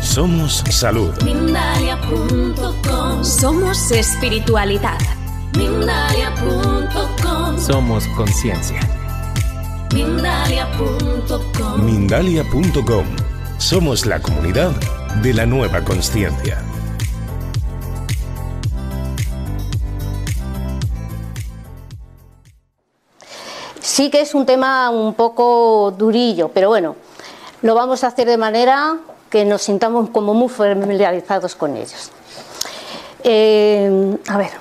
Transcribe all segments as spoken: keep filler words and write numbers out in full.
Somos salud. Mindalia punto com. Somos espiritualidad. Mindalia punto com. Somos conciencia. Mindalia punto com. Mindalia punto com. Somos la comunidad de la nueva consciencia. Sí que es un tema un poco durillo, pero bueno, lo vamos a hacer de manera que nos sintamos como muy familiarizados con ellos. Eh, a ver,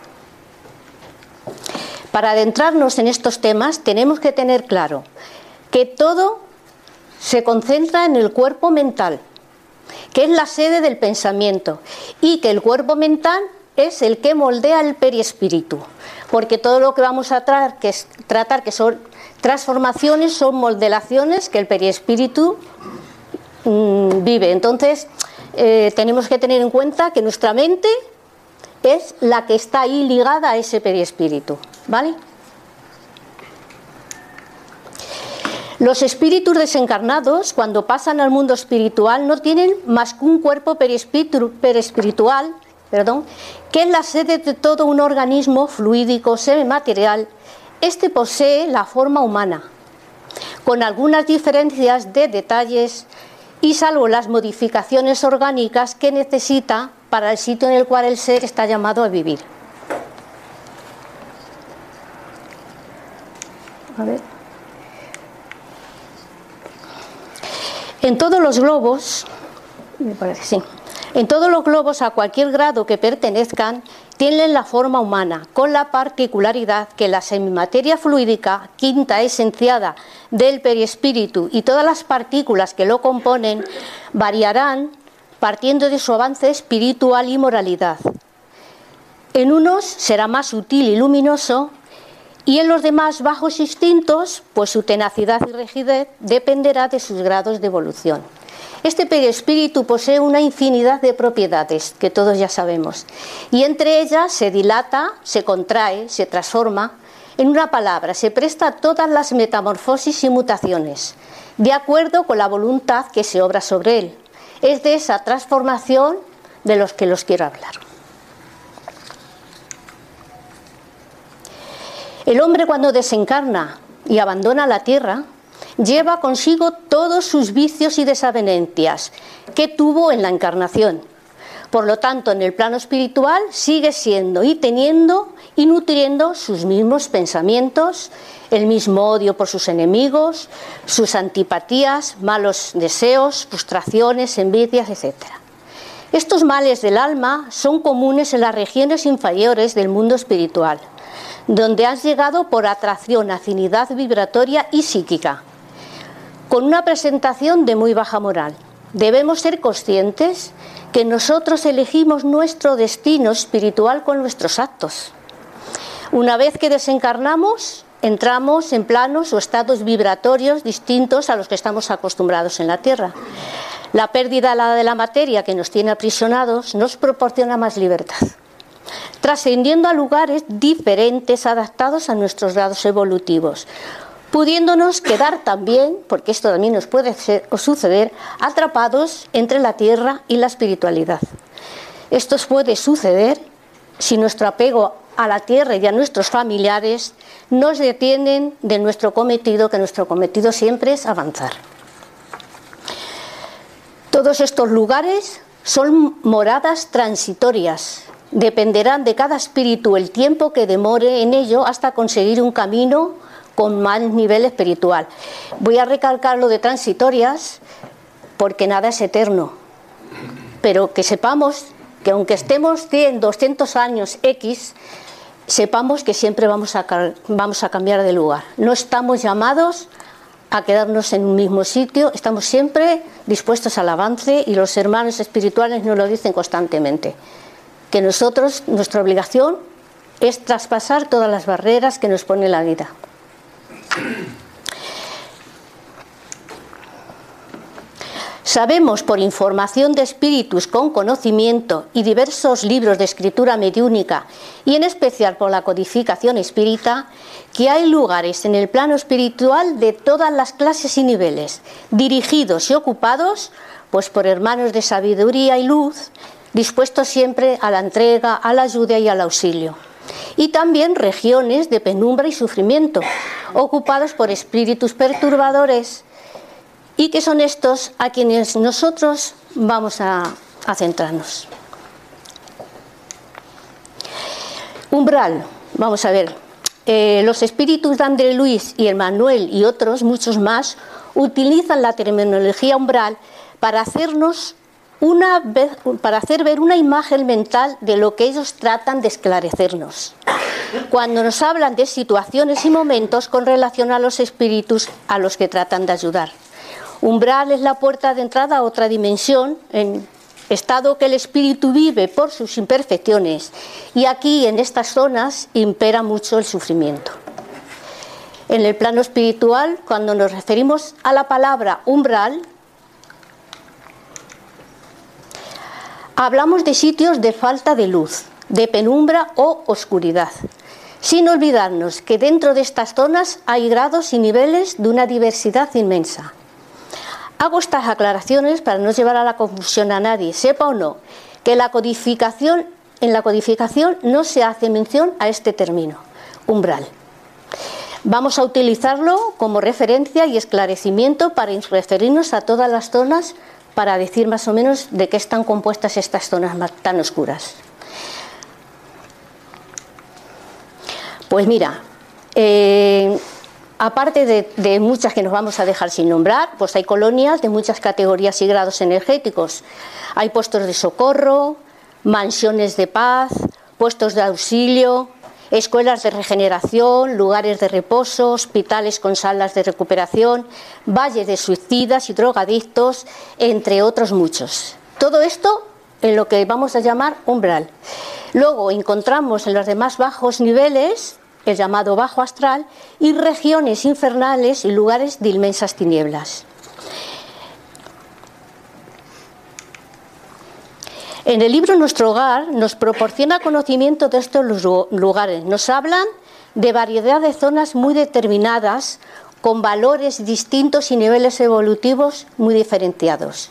para adentrarnos en estos temas tenemos que tener claro que todo se concentra en el cuerpo mental, que es la sede del pensamiento, y que el cuerpo mental es el que moldea el perispíritu, porque todo lo que vamos a tratar, que es, tratar que son transformaciones, son modelaciones que el perispíritu mmm, vive. Entonces eh, tenemos que tener en cuenta que nuestra mente es la que está ahí ligada a ese perispíritu, ¿vale? Los espíritus desencarnados, cuando pasan al mundo espiritual, no tienen más que un cuerpo perispiritual, perdón, que es la sede de todo un organismo fluídico semimaterial. Este posee la forma humana, con algunas diferencias de detalles y salvo las modificaciones orgánicas que necesita para el sitio en el cual el ser está llamado a vivir. A ver. En todos los globos, me parece, sí. En todos los globos, a cualquier grado que pertenezcan, tienen la forma humana, con la particularidad que la semimateria fluídica, quinta esenciada del perispíritu, y todas las partículas que lo componen variarán partiendo de su avance espiritual y moralidad. En unos será más sutil y luminoso, y en los demás bajos instintos, pues su tenacidad y rigidez dependerá de sus grados de evolución. Este perispíritu posee una infinidad de propiedades que todos ya sabemos, y entre ellas se dilata, se contrae, se transforma. En una palabra, se presta a todas las metamorfosis y mutaciones, de acuerdo con la voluntad que se obra sobre él. Es de esa transformación de los que los quiero hablar. El hombre, cuando desencarna y abandona la tierra, lleva consigo todos sus vicios y desavenencias que tuvo en la encarnación. Por lo tanto, en el plano espiritual sigue siendo y teniendo y nutriendo sus mismos pensamientos, el mismo odio por sus enemigos, sus antipatías, malos deseos, frustraciones, envidias, etcétera. Estos males del alma son comunes en las regiones inferiores del mundo espiritual, donde han llegado por atracción, afinidad vibratoria y psíquica, con una presentación de muy baja moral. Debemos ser conscientes que nosotros elegimos nuestro destino espiritual con nuestros actos. Una vez que desencarnamos, entramos en planos o estados vibratorios distintos a los que estamos acostumbrados en la Tierra. La pérdida de la materia que nos tiene aprisionados nos proporciona más libertad, trascendiendo a lugares diferentes adaptados a nuestros grados evolutivos, pudiéndonos quedar también, porque esto también nos puede ser, o suceder, atrapados entre la tierra y la espiritualidad. Esto puede suceder si nuestro apego a la tierra y a nuestros familiares nos detienen de nuestro cometido, que nuestro cometido siempre es avanzar. Todos estos lugares son moradas transitorias. Dependerán de cada espíritu el tiempo que demore en ello hasta conseguir un camino con más nivel espiritual. Voy a recalcar lo de transitorias porque nada es eterno, pero que sepamos que aunque estemos cien, doscientos años X, sepamos que siempre vamos a, vamos a cambiar de lugar. No estamos llamados a quedarnos en un mismo sitio, estamos siempre dispuestos al avance, y los hermanos espirituales nos lo dicen constantemente, que nosotros, nuestra obligación es traspasar todas las barreras que nos pone la vida. Sabemos por información de espíritus con conocimiento y diversos libros de escritura mediúnica, y en especial por la codificación espírita, que hay lugares en el plano espiritual de todas las clases y niveles, dirigidos y ocupados pues por hermanos de sabiduría y luz, dispuestos siempre a la entrega, a la ayuda y al auxilio. Y también regiones de penumbra y sufrimiento, ocupados por espíritus perturbadores, y que son estos a quienes nosotros vamos a, a centrarnos. Umbral, vamos a ver, eh, los espíritus de André Luis y Emmanuel y otros, muchos más, utilizan la terminología umbral para hacernos una vez, para hacer ver una imagen mental de lo que ellos tratan de esclarecernos. Cuando nos hablan de situaciones y momentos con relación a los espíritus a los que tratan de ayudar. Umbral es la puerta de entrada a otra dimensión, en estado que el espíritu vive por sus imperfecciones, y aquí en estas zonas impera mucho el sufrimiento. En el plano espiritual, cuando nos referimos a la palabra umbral, hablamos de sitios de falta de luz, de penumbra o oscuridad, sin olvidarnos que dentro de estas zonas hay grados y niveles de una diversidad inmensa. Hago estas aclaraciones para no llevar a la confusión a nadie, sepa o no, que la codificación, en la codificación no se hace mención a este término, umbral. Vamos a utilizarlo como referencia y esclarecimiento para referirnos a todas las zonas, para decir más o menos de qué están compuestas estas zonas tan oscuras. Pues mira, eh, aparte de, de muchas que nos vamos a dejar sin nombrar, pues hay colonias de muchas categorías y grados energéticos. Hay puestos de socorro, mansiones de paz, puestos de auxilio, escuelas de regeneración, lugares de reposo, hospitales con salas de recuperación, valles de suicidas y drogadictos, entre otros muchos. Todo esto en lo que vamos a llamar umbral. Luego encontramos en los demás bajos niveles el llamado bajo astral y regiones infernales y lugares de inmensas tinieblas. En el libro Nuestro Hogar nos proporciona conocimiento de estos lugares. Nos hablan de variedad de zonas muy determinadas, con valores distintos y niveles evolutivos muy diferenciados.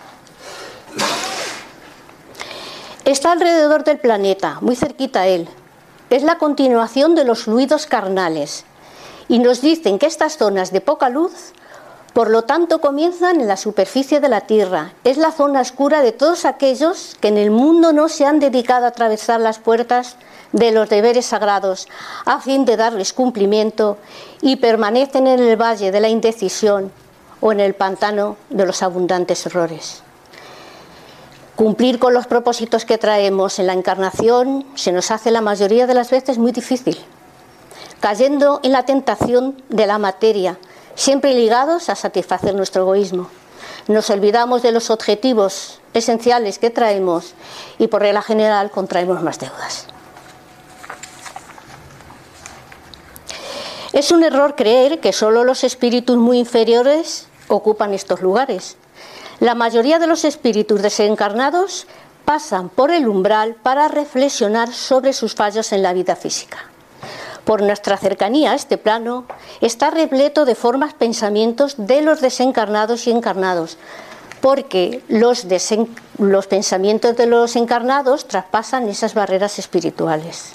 Está alrededor del planeta, muy cerquita a él. Es la continuación de los fluidos carnales. Y nos dicen que estas zonas de poca luz, por lo tanto, comienzan en la superficie de la Tierra. Es la zona oscura de todos aquellos que en el mundo no se han dedicado a atravesar las puertas de los deberes sagrados a fin de darles cumplimiento y permanecen en el valle de la indecisión o en el pantano de los abundantes errores. Cumplir con los propósitos que traemos en la encarnación se nos hace la mayoría de las veces muy difícil, cayendo en la tentación de la materia, siempre ligados a satisfacer nuestro egoísmo. Nos olvidamos de los objetivos esenciales que traemos y por regla general contraemos más deudas. Es un error creer que solo los espíritus muy inferiores ocupan estos lugares. La mayoría de los espíritus desencarnados pasan por el umbral para reflexionar sobre sus fallos en la vida física. Por nuestra cercanía a este plano, está repleto de formas, pensamientos de los desencarnados y encarnados, porque los, desen... los pensamientos de los encarnados traspasan esas barreras espirituales.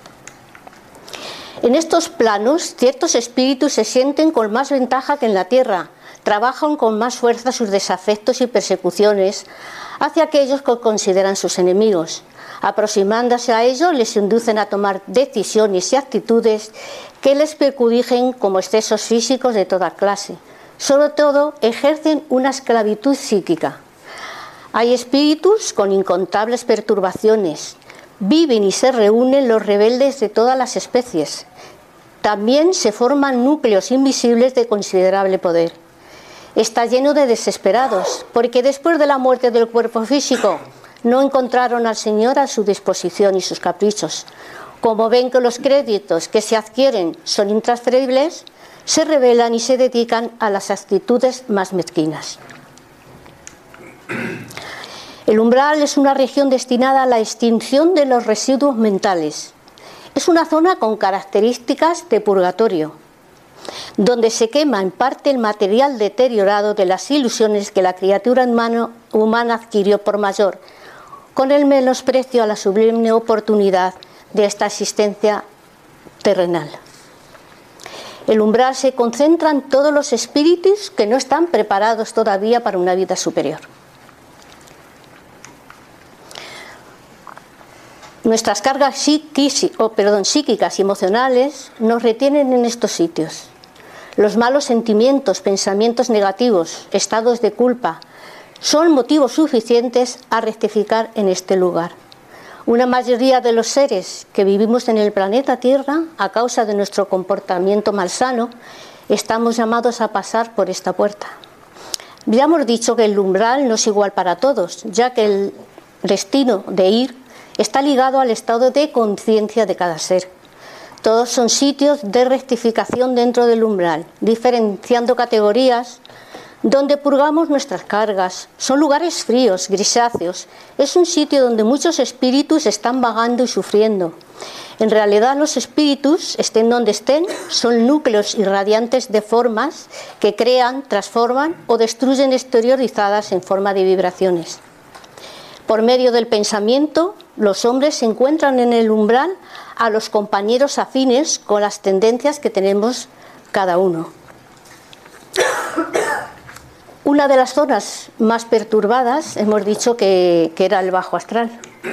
En estos planos, ciertos espíritus se sienten con más ventaja que en la tierra, trabajan con más fuerza sus desafectos y persecuciones hacia aquellos que consideran sus enemigos. Aproximándose a ellos, les inducen a tomar decisiones y actitudes que les perjudiquen, como excesos físicos de toda clase. Sobre todo, ejercen una esclavitud psíquica. Hay espíritus con incontables perturbaciones. Viven y se reúnen los rebeldes de todas las especies. También se forman núcleos invisibles de considerable poder. Está lleno de desesperados, porque después de la muerte del cuerpo físico no encontraron al Señor a su disposición y sus caprichos. Como ven que los créditos que se adquieren son intransferibles, se rebelan y se dedican a las actitudes más mezquinas. El umbral es una región destinada a la extinción de los residuos mentales. Es una zona con características de purgatorio, donde se quema en parte el material deteriorado de las ilusiones que la criatura humano, humana adquirió por mayor, con el menosprecio a la sublime oportunidad de esta existencia terrenal. El umbral se concentra en todos los espíritus que no están preparados todavía para una vida superior. Nuestras cargas psíquicas, oh, perdón, psíquicas y emocionales nos retienen en estos sitios. Los malos sentimientos, pensamientos negativos, estados de culpa, son motivos suficientes a rectificar en este lugar. Una mayoría de los seres que vivimos en el planeta Tierra, a causa de nuestro comportamiento malsano, estamos llamados a pasar por esta puerta. Ya hemos dicho que el umbral no es igual para todos, ya que el destino de ir está ligado al estado de conciencia de cada ser. Todos son sitios de rectificación dentro del umbral, diferenciando categorías donde purgamos nuestras cargas. Son lugares fríos, grisáceos. Es un sitio donde muchos espíritus están vagando y sufriendo. En realidad los espíritus, estén donde estén, son núcleos irradiantes de formas que crean, transforman o destruyen exteriorizadas en forma de vibraciones. Por medio del pensamiento, los hombres se encuentran en el umbral a los compañeros afines con las tendencias que tenemos cada uno. Una de las zonas más perturbadas, hemos dicho que, que era el bajo astral.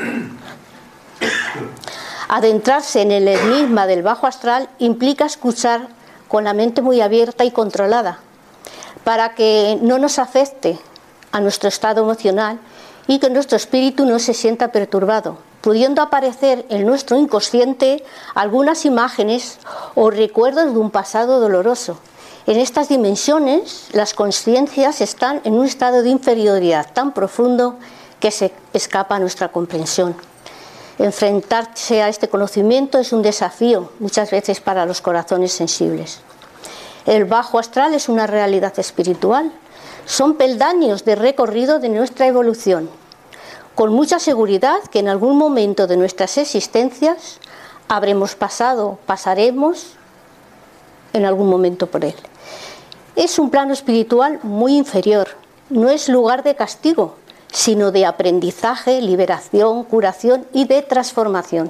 Adentrarse en el enigma del bajo astral implica escuchar con la mente muy abierta y controlada, para que no nos afecte a nuestro estado emocional y que nuestro espíritu no se sienta perturbado, pudiendo aparecer en nuestro inconsciente algunas imágenes o recuerdos de un pasado doloroso. En estas dimensiones, las conciencias están en un estado de inferioridad tan profundo que se escapa a nuestra comprensión. Enfrentarse a este conocimiento es un desafío, muchas veces para los corazones sensibles. El bajo astral es una realidad espiritual. Son peldaños de recorrido de nuestra evolución, con mucha seguridad que en algún momento de nuestras existencias habremos pasado, pasaremos en algún momento por él. Es un plano espiritual muy inferior, no es lugar de castigo, sino de aprendizaje, liberación, curación y de transformación.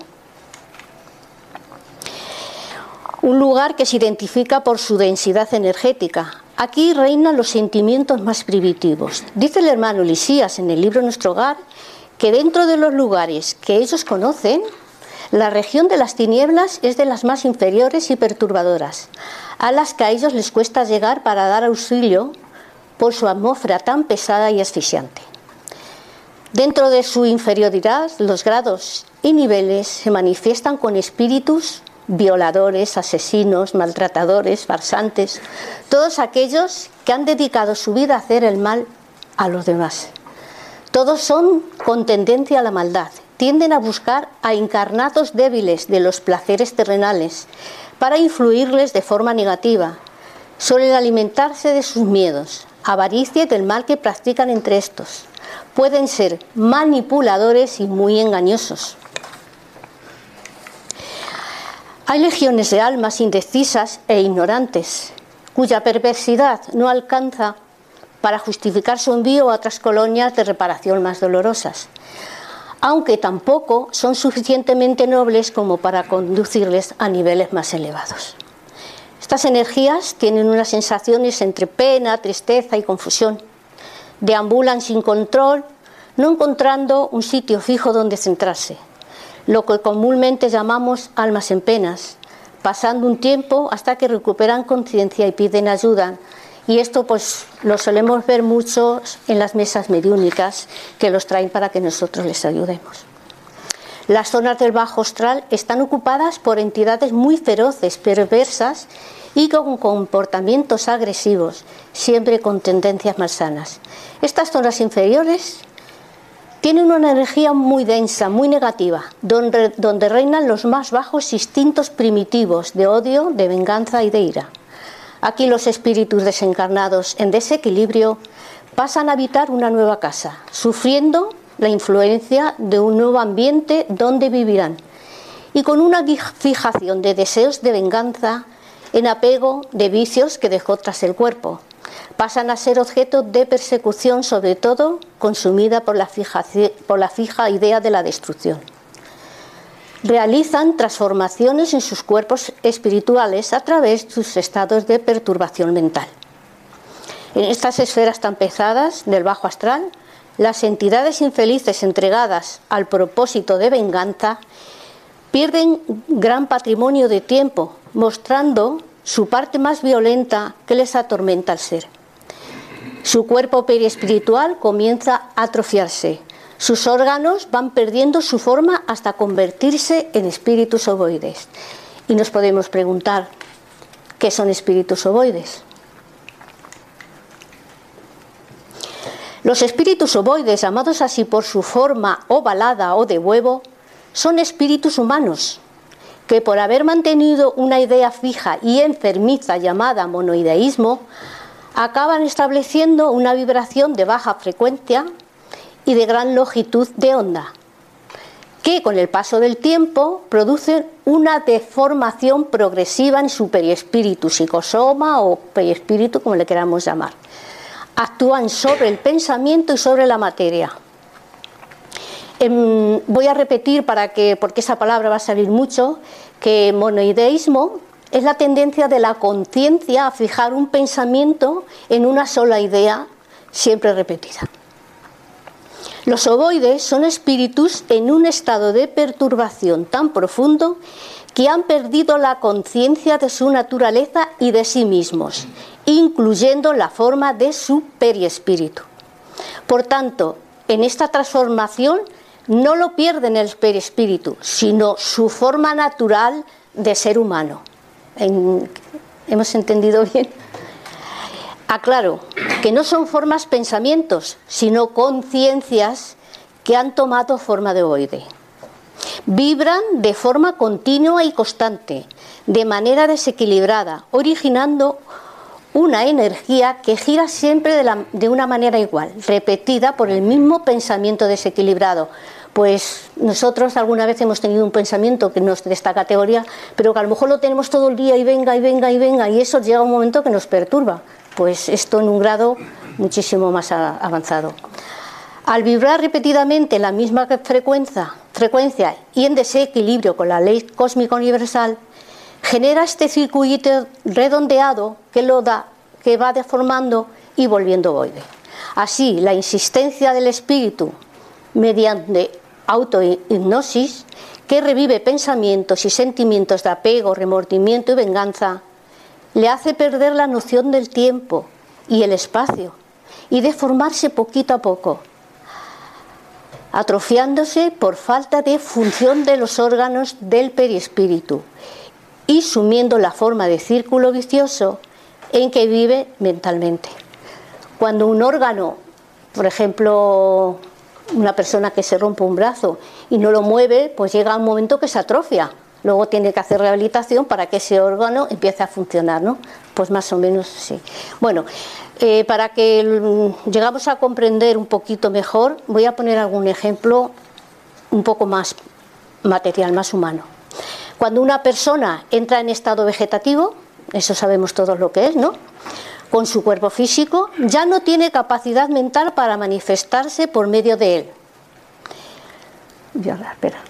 Un lugar que se identifica por su densidad energética. Aquí reinan los sentimientos más primitivos. Dice el hermano Lisías en el libro Nuestro Hogar que dentro de los lugares que ellos conocen, la región de las tinieblas es de las más inferiores y perturbadoras, a las que a ellos les cuesta llegar para dar auxilio por su atmósfera tan pesada y asfixiante. Dentro de su inferioridad, los grados y niveles se manifiestan con espíritus violadores, asesinos, maltratadores, farsantes, todos aquellos que han dedicado su vida a hacer el mal a los demás. Todos son con tendencia a la maldad, tienden a buscar a encarnados débiles de los placeres terrenales para influirles de forma negativa. Suelen alimentarse de sus miedos, avaricia y del mal que practican entre estos. Pueden ser manipuladores y muy engañosos. Hay legiones de almas indecisas e ignorantes, cuya perversidad no alcanza para justificar su envío a otras colonias de reparación más dolorosas, aunque tampoco son suficientemente nobles como para conducirles a niveles más elevados. Estas energías tienen unas sensaciones entre pena, tristeza y confusión. Deambulan sin control, no encontrando un sitio fijo donde centrarse, lo que comúnmente llamamos almas en penas, pasando un tiempo hasta que recuperan conciencia y piden ayuda. Y esto pues lo solemos ver mucho en las mesas mediúnicas que los traen para que nosotros les ayudemos. Las zonas del bajo astral están ocupadas por entidades muy feroces, perversas y con comportamientos agresivos, siempre con tendencias malsanas. Estas zonas inferiores tienen una energía muy densa, muy negativa, donde, donde reinan los más bajos instintos primitivos de odio, de venganza y de ira. Aquí los espíritus desencarnados en desequilibrio pasan a habitar una nueva casa, sufriendo la influencia de un nuevo ambiente donde vivirán, y con una fijación de deseos de venganza en apego de vicios que dejó tras el cuerpo. Pasan a ser objeto de persecución, sobre todo consumida por la, fijación, por la fija idea de la destrucción. Realizan transformaciones en sus cuerpos espirituales a través de sus estados de perturbación mental. En estas esferas tan pesadas del bajo astral, las entidades infelices entregadas al propósito de venganza pierden gran patrimonio de tiempo, mostrando su parte más violenta que les atormenta al ser. Su cuerpo periespiritual comienza a atrofiarse. Sus órganos van perdiendo su forma hasta convertirse en espíritus ovoides. Y nos podemos preguntar, ¿qué son espíritus ovoides? Los espíritus ovoides, llamados así por su forma ovalada o de huevo, son espíritus humanos que, por haber mantenido una idea fija y enfermiza llamada monoideísmo, acaban estableciendo una vibración de baja frecuencia y de gran longitud de onda, que con el paso del tiempo producen una deformación progresiva en su periespíritu, psicosoma o periespíritu, como le queramos llamar. Actúan sobre el pensamiento y sobre la materia. Eh, voy a repetir, para que, porque esa palabra va a salir mucho, que monoideísmo es la tendencia de la conciencia a fijar un pensamiento en una sola idea, siempre repetida. Los ovoides son espíritus en un estado de perturbación tan profundo que han perdido la conciencia de su naturaleza y de sí mismos, incluyendo la forma de su periespíritu. Por tanto, en esta transformación no lo pierden el periespíritu, sino su forma natural de ser humano. En, ¿hemos entendido bien? Aclaro que no son formas pensamientos, sino conciencias que han tomado forma de ovoide. Vibran de forma continua y constante, de manera desequilibrada, originando una energía que gira siempre de, la, de una manera igual, repetida por el mismo pensamiento desequilibrado. Pues nosotros alguna vez hemos tenido un pensamiento que no es de esta categoría, pero que a lo mejor lo tenemos todo el día y venga y venga y venga, y eso llega un momento que nos perturba. Pues esto en un grado muchísimo más avanzado. Al vibrar repetidamente la misma frecuencia, frecuencia y en desequilibrio con la ley cósmica universal, genera este circuito redondeado que lo da, que va deformando y volviendo ovoide. Así, la insistencia del espíritu mediante autohipnosis, que revive pensamientos y sentimientos de apego, remordimiento y venganza, le hace perder la noción del tiempo y el espacio y deformarse poquito a poco, atrofiándose por falta de función de los órganos del periespíritu y sumiendo la forma de círculo vicioso en que vive mentalmente. Cuando un órgano, por ejemplo, una persona que se rompe un brazo y no lo mueve, pues llega un momento que se atrofia. Luego tiene que hacer rehabilitación para que ese órgano empiece a funcionar, ¿no? Pues más o menos sí. Bueno, eh, para que llegamos a comprender un poquito mejor, voy a poner algún ejemplo un poco más material, más humano. Cuando una persona entra en estado vegetativo, eso sabemos todos lo que es, ¿no? Con su cuerpo físico, ya no tiene capacidad mental para manifestarse por medio de él. Voy a hablar, espera.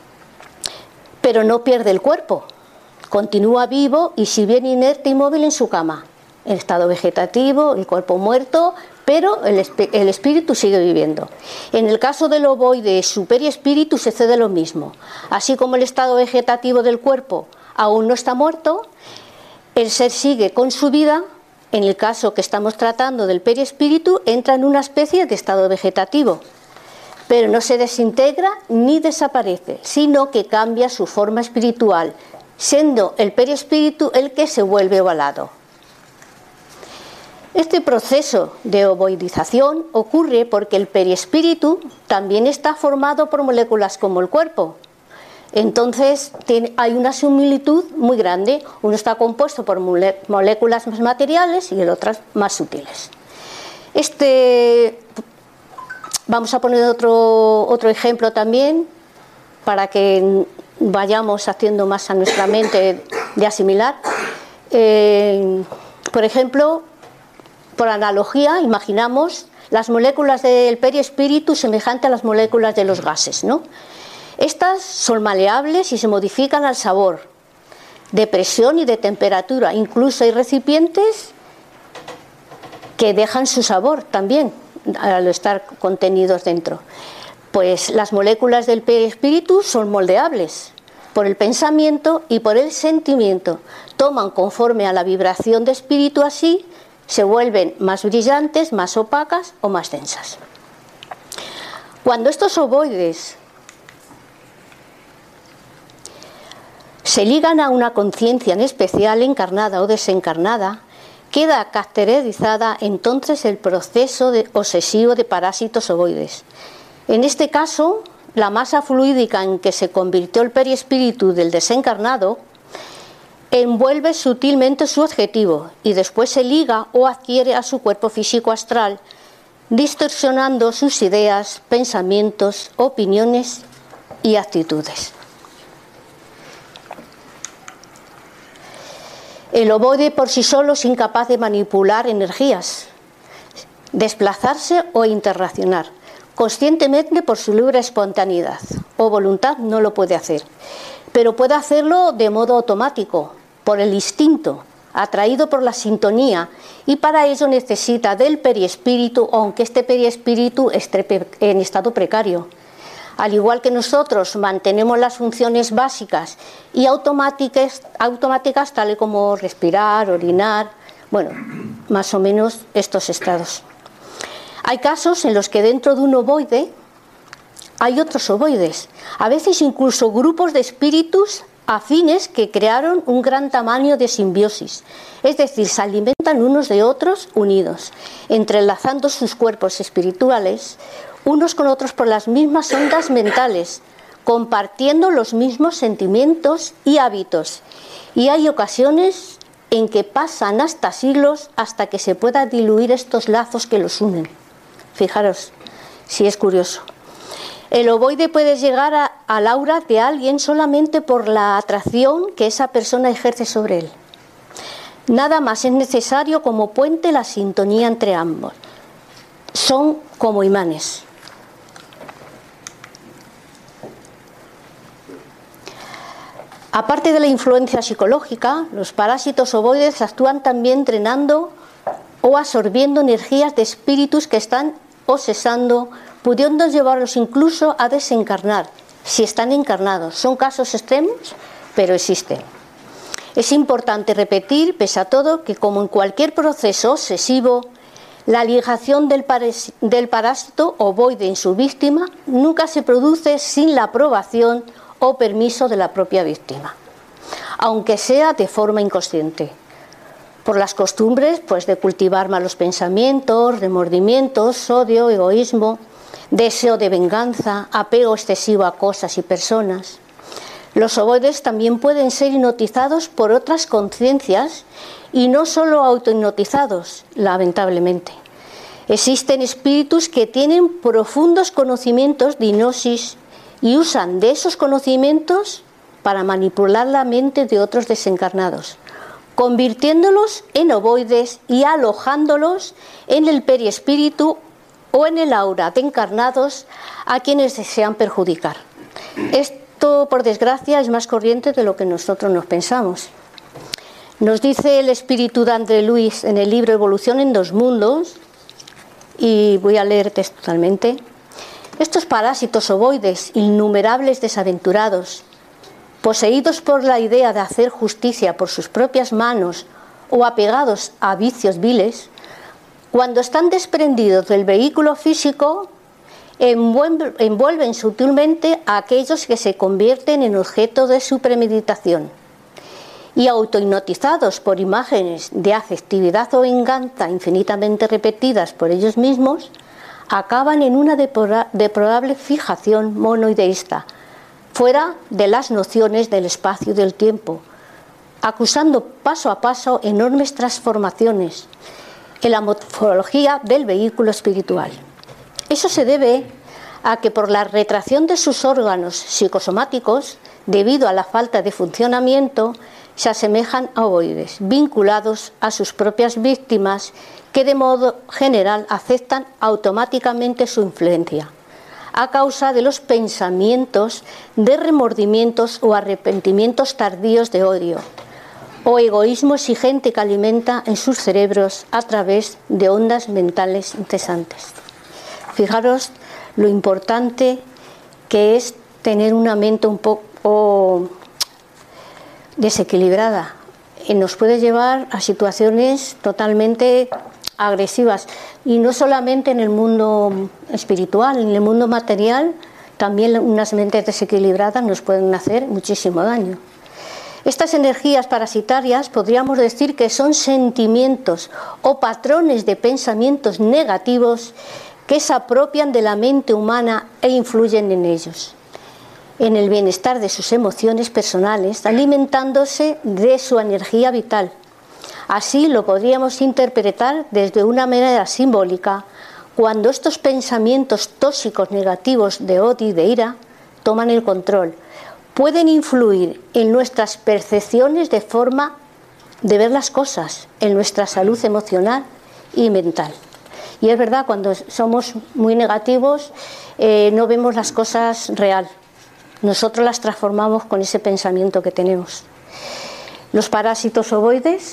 Pero no pierde el cuerpo, continúa vivo y si bien inerte y inmóvil en su cama, en estado vegetativo, el cuerpo muerto, pero el, el espíritu sigue viviendo. En el caso del ovoide superiespíritu sucede lo mismo. Así como el estado vegetativo del cuerpo aún no está muerto, el ser sigue con su vida. En el caso que estamos tratando del periespíritu, entra en una especie de estado vegetativo, pero no se desintegra ni desaparece, sino que cambia su forma espiritual, siendo el periespíritu el que se vuelve ovalado. Este proceso de ovoidización ocurre porque el periespíritu también está formado por moléculas como el cuerpo. Entonces tiene, hay una similitud muy grande. Uno está compuesto por mole, moléculas más materiales y el otro más sutiles. Este Vamos a poner otro, otro ejemplo también para que vayamos haciendo más a nuestra mente de asimilar. Eh, por ejemplo, por analogía, imaginamos las moléculas del perispíritu semejantes a las moléculas de los gases, ¿no? Estas son maleables y se modifican al sabor, de presión y de temperatura. Incluso hay recipientes que dejan su sabor también al estar contenidos dentro. Pues las moléculas del perispíritu son moldeables por el pensamiento y por el sentimiento. Toman conforme a la vibración de espíritu, así se vuelven más brillantes, más opacas o más densas. Cuando estos ovoides se ligan a una conciencia en especial, encarnada o desencarnada, queda caracterizada entonces el proceso de obsesivo de parásitos ovoides. En este caso, la masa fluídica en que se convirtió el perispíritu del desencarnado envuelve sutilmente su objetivo y después se liga o adquiere a su cuerpo físico astral, distorsionando sus ideas, pensamientos, opiniones y actitudes. El ovoide por sí solo es incapaz de manipular energías, desplazarse o interaccionar. Conscientemente, por su libre espontaneidad o voluntad, no lo puede hacer, pero puede hacerlo de modo automático, por el instinto, atraído por la sintonía, y para ello necesita del perispíritu, aunque este perispíritu esté en estado precario. Al igual que nosotros mantenemos las funciones básicas y automáticas, automáticas tales como respirar, orinar, bueno, más o menos estos estados. Hay casos en los que dentro de un ovoide hay otros ovoides, a veces incluso grupos de espíritus afines que crearon un gran tamaño de simbiosis, es decir, se alimentan unos de otros unidos, entrelazando sus cuerpos espirituales unos con otros por las mismas ondas mentales, compartiendo los mismos sentimientos y hábitos. Y hay ocasiones en que pasan hasta siglos hasta que se pueda diluir estos lazos que los unen. Fijaros, si es curioso. El ovoide puede llegar a, al aura de alguien solamente por la atracción que esa persona ejerce sobre él. Nada más es necesario como puente la sintonía entre ambos. Son como imanes. Aparte de la influencia psicológica, los parásitos ovoides actúan también drenando o absorbiendo energías de espíritus que están obsesando, pudiendo llevarlos incluso a desencarnar, si están encarnados. Son casos extremos, pero existen. Es importante repetir, pese a todo, que como en cualquier proceso obsesivo, la ligación del, del parásito ovoide en su víctima nunca se produce sin la aprobación o permiso de la propia víctima, aunque sea de forma inconsciente, por las costumbres pues, de cultivar malos pensamientos, remordimientos, odio, egoísmo, deseo de venganza, apego excesivo a cosas y personas. Los ovoides también pueden ser hipnotizados por otras conciencias y no solo autohipnotizados, lamentablemente. Existen espíritus que tienen profundos conocimientos de hipnosis y usan de esos conocimientos para manipular la mente de otros desencarnados, convirtiéndolos en ovoides y alojándolos en el perispíritu o en el aura de encarnados a quienes desean perjudicar. Esto, por desgracia, es más corriente de lo que nosotros nos pensamos. Nos dice el espíritu de André Luis en el libro Evolución en dos mundos, y voy a leer textualmente: estos parásitos ovoides, innumerables desaventurados, poseídos por la idea de hacer justicia por sus propias manos o apegados a vicios viles, cuando están desprendidos del vehículo físico, envuelven sutilmente a aquellos que se convierten en objeto de su premeditación, y autohipnotizados por imágenes de afectividad o venganza infinitamente repetidas por ellos mismos, acaban en una deplorable fijación monoideísta, fuera de las nociones del espacio y del tiempo, acusando paso a paso enormes transformaciones en la morfología del vehículo espiritual. Eso se debe a que por la retracción de sus órganos psicosomáticos, debido a la falta de funcionamiento, se asemejan a ovoides, vinculados a sus propias víctimas, que de modo general aceptan automáticamente su influencia, a causa de los pensamientos de remordimientos o arrepentimientos tardíos de odio, o egoísmo exigente que alimenta en sus cerebros a través de ondas mentales incesantes. Fijaros lo importante que es tener una mente un poco desequilibrada. Y nos puede llevar a situaciones totalmente agresivas. Y no solamente en el mundo espiritual, en el mundo material, también unas mentes desequilibradas nos pueden hacer muchísimo daño. Estas energías parasitarias podríamos decir que son sentimientos o patrones de pensamientos negativos que se apropian de la mente humana e influyen en ellos, en el bienestar de sus emociones personales, alimentándose de su energía vital. Así lo podríamos interpretar desde una manera simbólica, cuando estos pensamientos tóxicos negativos de odio y de ira toman el control. Pueden influir en nuestras percepciones de forma de ver las cosas, en nuestra salud emocional y mental. Y es verdad, cuando somos muy negativos eh, no vemos las cosas real. Nosotros las transformamos con ese pensamiento que tenemos. Los parásitos ovoides,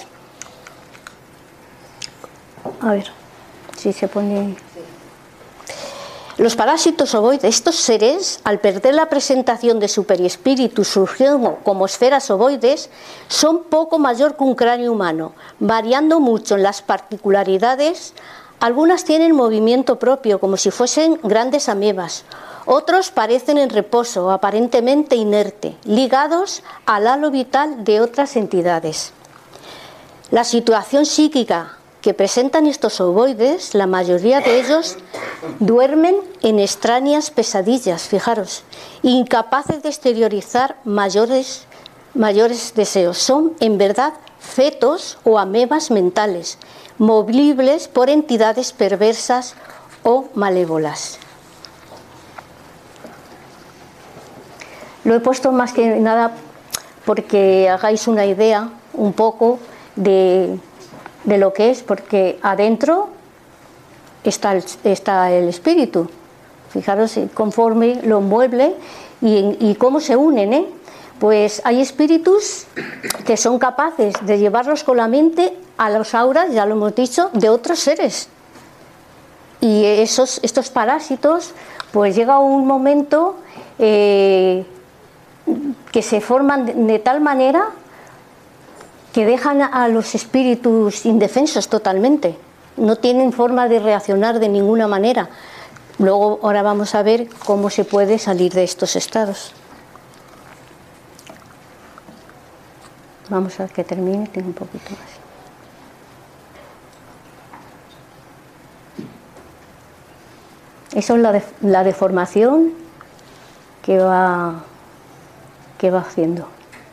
a ver si se pone... Los parásitos ovoides, estos seres, al perder la presentación de su perispíritu surgiendo como esferas ovoides, son poco mayor que un cráneo humano, variando mucho en las particularidades. Algunas tienen movimiento propio, como si fuesen grandes amebas. Otros parecen en reposo, aparentemente inerte, ligados al halo vital de otras entidades. La situación psíquica que presentan estos ovoides, la mayoría de ellos duermen en extrañas pesadillas, fijaros, incapaces de exteriorizar mayores, mayores deseos. Son, en verdad, fetos o amebas mentales, movibles por entidades perversas o malévolas. Lo he puesto más que nada porque hagáis una idea un poco de, de lo que es, porque adentro está el, está el espíritu. Fijaros conforme lo envuelve y, y cómo se unen, ¿eh? Pues hay espíritus que son capaces de llevarlos con la mente a los auras, ya lo hemos dicho, de otros seres. Y esos, estos parásitos, pues llega un momento eh, que se forman de, de tal manera que dejan a los espíritus indefensos totalmente. No tienen forma de reaccionar de ninguna manera. Luego, ahora vamos a ver cómo se puede salir de estos estados. Vamos a ver que termine, tengo un poquito más. Eso es la, de, la deformación que va, que va haciendo.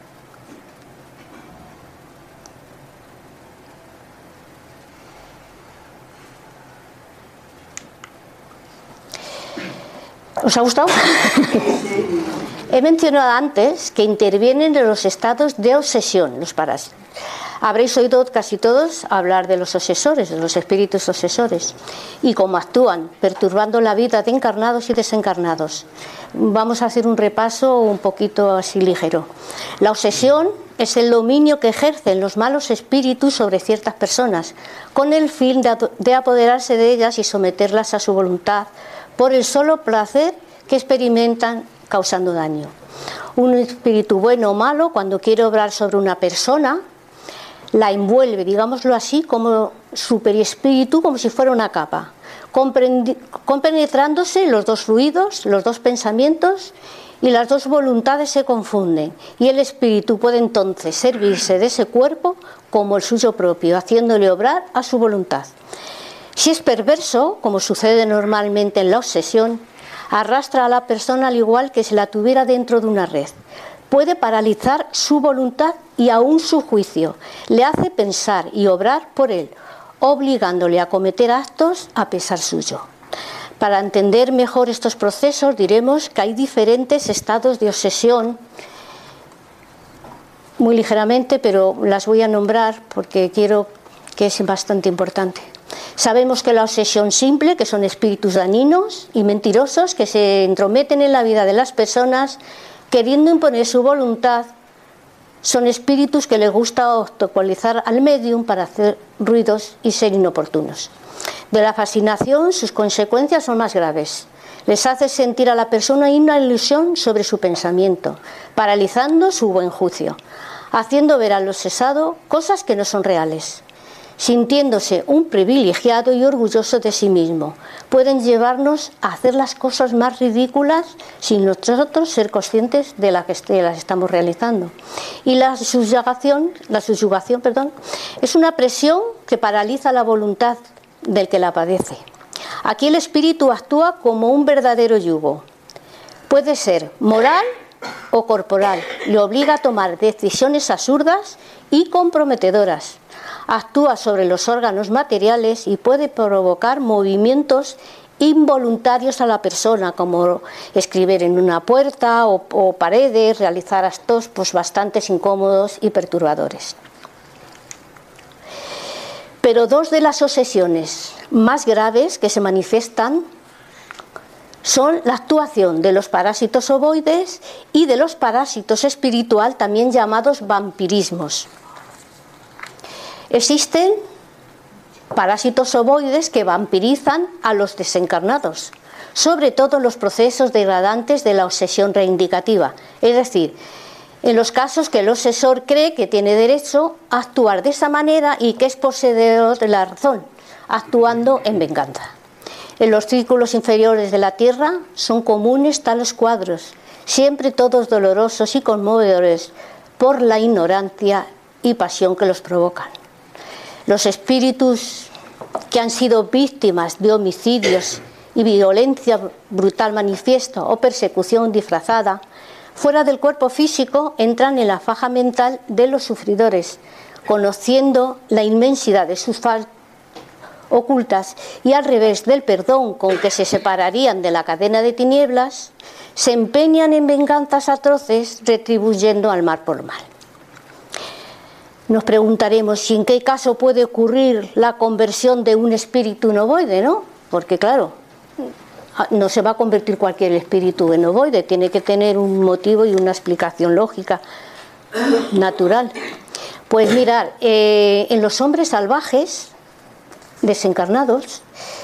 ¿Os ha gustado? He mencionado antes que intervienen en los estados de obsesión, los parásitos. Habréis oído casi todos hablar de los obsesores, de los espíritus obsesores, y cómo actúan, perturbando la vida de encarnados y desencarnados. Vamos a hacer un repaso un poquito así ligero. La obsesión es el dominio que ejercen los malos espíritus sobre ciertas personas, con el fin de apoderarse de ellas y someterlas a su voluntad, por el solo placer que experimentan causando daño. Un espíritu bueno o malo, cuando quiere obrar sobre una persona, la envuelve, digámoslo así, como su perispíritu, como si fuera una capa, compenetrándose los dos fluidos, los dos pensamientos, y las dos voluntades se confunden, y el espíritu puede entonces servirse de ese cuerpo como el suyo propio, haciéndole obrar a su voluntad. Si es perverso, como sucede normalmente en la obsesión, arrastra a la persona al igual que si la tuviera dentro de una red. Puede paralizar su voluntad y aún su juicio. Le hace pensar y obrar por él, obligándole a cometer actos a pesar suyo. Para entender mejor estos procesos diremos que hay diferentes estados de obsesión, muy ligeramente, pero las voy a nombrar porque quiero que es bastante importante. Sabemos que la obsesión simple, que son espíritus dañinos y mentirosos que se entrometen en la vida de las personas queriendo imponer su voluntad, son espíritus que les gusta obstaculizar al medium para hacer ruidos y ser inoportunos. De la fascinación, sus consecuencias son más graves. Les hace sentir a la persona una ilusión sobre su pensamiento, paralizando su buen juicio, haciendo ver al obsesado cosas que no son reales. Sintiéndose un privilegiado y orgulloso de sí mismo, pueden llevarnos a hacer las cosas más ridículas sin nosotros ser conscientes de las que las estamos realizando. Y la subyugación, la subyugación, perdón, es una presión que paraliza la voluntad del que la padece. Aquí el espíritu actúa como un verdadero yugo. Puede ser moral o corporal. Le obliga a tomar decisiones absurdas y comprometedoras. Actúa sobre los órganos materiales y puede provocar movimientos involuntarios a la persona, como escribir en una puerta o, o paredes, realizar actos pues, bastante incómodos y perturbadores. Pero dos de las obsesiones más graves que se manifiestan son la actuación de los parásitos ovoides y de los parásitos espiritual, también llamados vampirismos. Existen parásitos ovoides que vampirizan a los desencarnados, sobre todo en los procesos degradantes de la obsesión reivindicativa, es decir, en los casos que el obsesor cree que tiene derecho a actuar de esa manera y que es poseedor de la razón, actuando en venganza. En los círculos inferiores de la Tierra son comunes tales cuadros, siempre todos dolorosos y conmovedores por la ignorancia y pasión que los provocan. Los espíritus que han sido víctimas de homicidios y violencia brutal manifiesta o persecución disfrazada, fuera del cuerpo físico, entran en la faja mental de los sufridores, conociendo la inmensidad de sus faltas ocultas y al revés del perdón con que se separarían de la cadena de tinieblas, se empeñan en venganzas atroces, retribuyendo al mal por mal. Nos preguntaremos si en qué caso puede ocurrir la conversión de un espíritu en ovoide, ¿no? Porque claro, no se va a convertir cualquier espíritu en ovoide, tiene que tener un motivo y una explicación lógica, natural. Pues mirad, eh, en los hombres salvajes desencarnados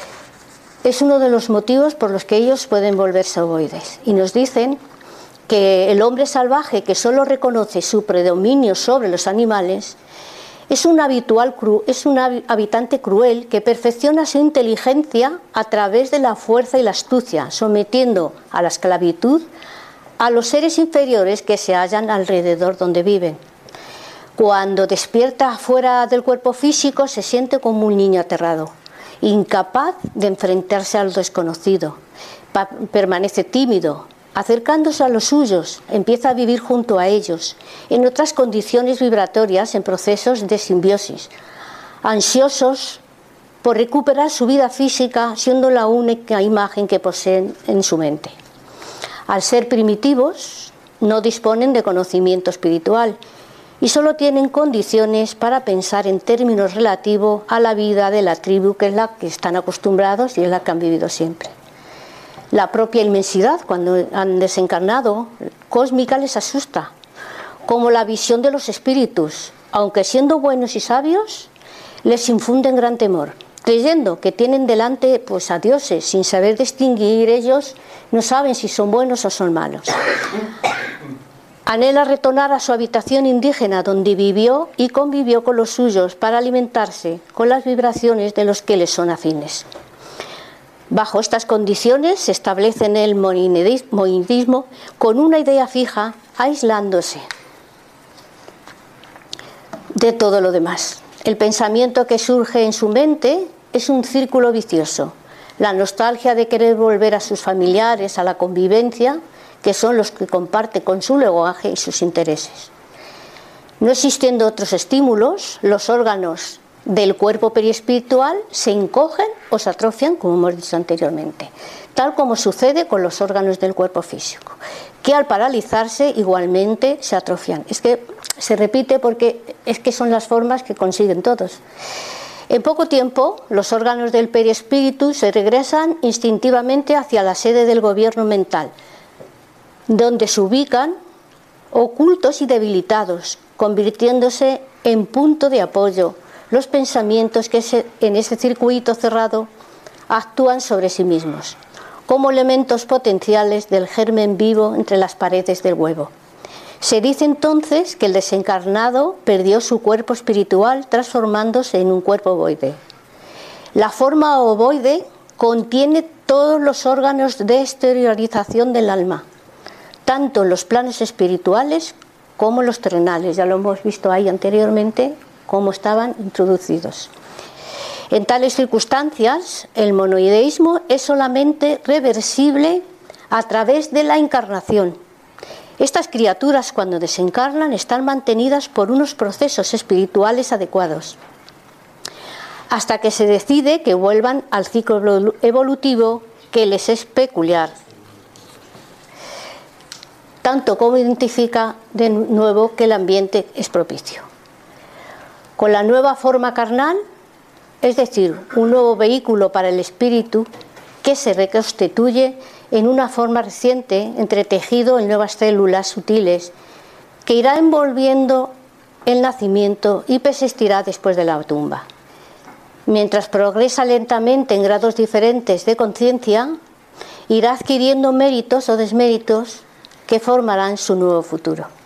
es uno de los motivos por los que ellos pueden volverse ovoides. Y nos dicen que el hombre salvaje que solo reconoce su predominio sobre los animales es un, habitual, es un habitante cruel que perfecciona su inteligencia a través de la fuerza y la astucia, sometiendo a la esclavitud a los seres inferiores que se hallan alrededor donde viven. Cuando despierta fuera del cuerpo físico se siente como un niño aterrado, incapaz de enfrentarse al desconocido, permanece tímido, acercándose a los suyos, empieza a vivir junto a ellos, en otras condiciones vibratorias, en procesos de simbiosis, ansiosos por recuperar su vida física, siendo la única imagen que poseen en su mente. Al ser primitivos, no disponen de conocimiento espiritual y solo tienen condiciones para pensar en términos relativos a la vida de la tribu, que es la que están acostumbrados y es la que han vivido siempre. La propia inmensidad, cuando han desencarnado, cósmica, les asusta, como la visión de los espíritus, aunque siendo buenos y sabios, les infunden gran temor, creyendo que tienen delante pues, a dioses, sin saber distinguir. Ellos no saben si son buenos o son malos. Anhela retornar a su habitación indígena, donde vivió y convivió con los suyos, para alimentarse con las vibraciones de los que les son afines. Bajo estas condiciones se establece en el moinidismo con una idea fija, aislándose de todo lo demás. El pensamiento que surge en su mente es un círculo vicioso. La nostalgia de querer volver a sus familiares, a la convivencia, que son los que comparte con su lenguaje y sus intereses. No existiendo otros estímulos, los órganos del cuerpo periespiritual se encogen o se atrofian, como hemos dicho anteriormente, tal como sucede con los órganos del cuerpo físico, que al paralizarse igualmente se atrofian. Es que se repite porque es que son las formas que consiguen todos. En poco tiempo, los órganos del periespíritu se regresan instintivamente hacia la sede del gobierno mental, donde se ubican ocultos y debilitados, convirtiéndose en punto de apoyo los pensamientos que en ese circuito cerrado actúan sobre sí mismos, como elementos potenciales del germen vivo entre las paredes del huevo. Se dice entonces que el desencarnado perdió su cuerpo espiritual transformándose en un cuerpo ovoide. La forma ovoide contiene todos los órganos de exteriorización del alma, tanto en los planos espirituales como en los terrenales. Ya lo hemos visto ahí anteriormente, cómo estaban introducidos. En tales circunstancias, el monoideísmo es solamente reversible a través de la encarnación. Estas criaturas, cuando desencarnan, están mantenidas por unos procesos espirituales adecuados, hasta que se decide que vuelvan al ciclo evolutivo que les es peculiar, tanto como identifica de nuevo que el ambiente es propicio. Con la nueva forma carnal, es decir, un nuevo vehículo para el espíritu que se reconstituye en una forma reciente, entretejido en nuevas células sutiles, que irá envolviendo el nacimiento y persistirá después de la tumba. Mientras progresa lentamente en grados diferentes de conciencia, irá adquiriendo méritos o desméritos que formarán su nuevo futuro.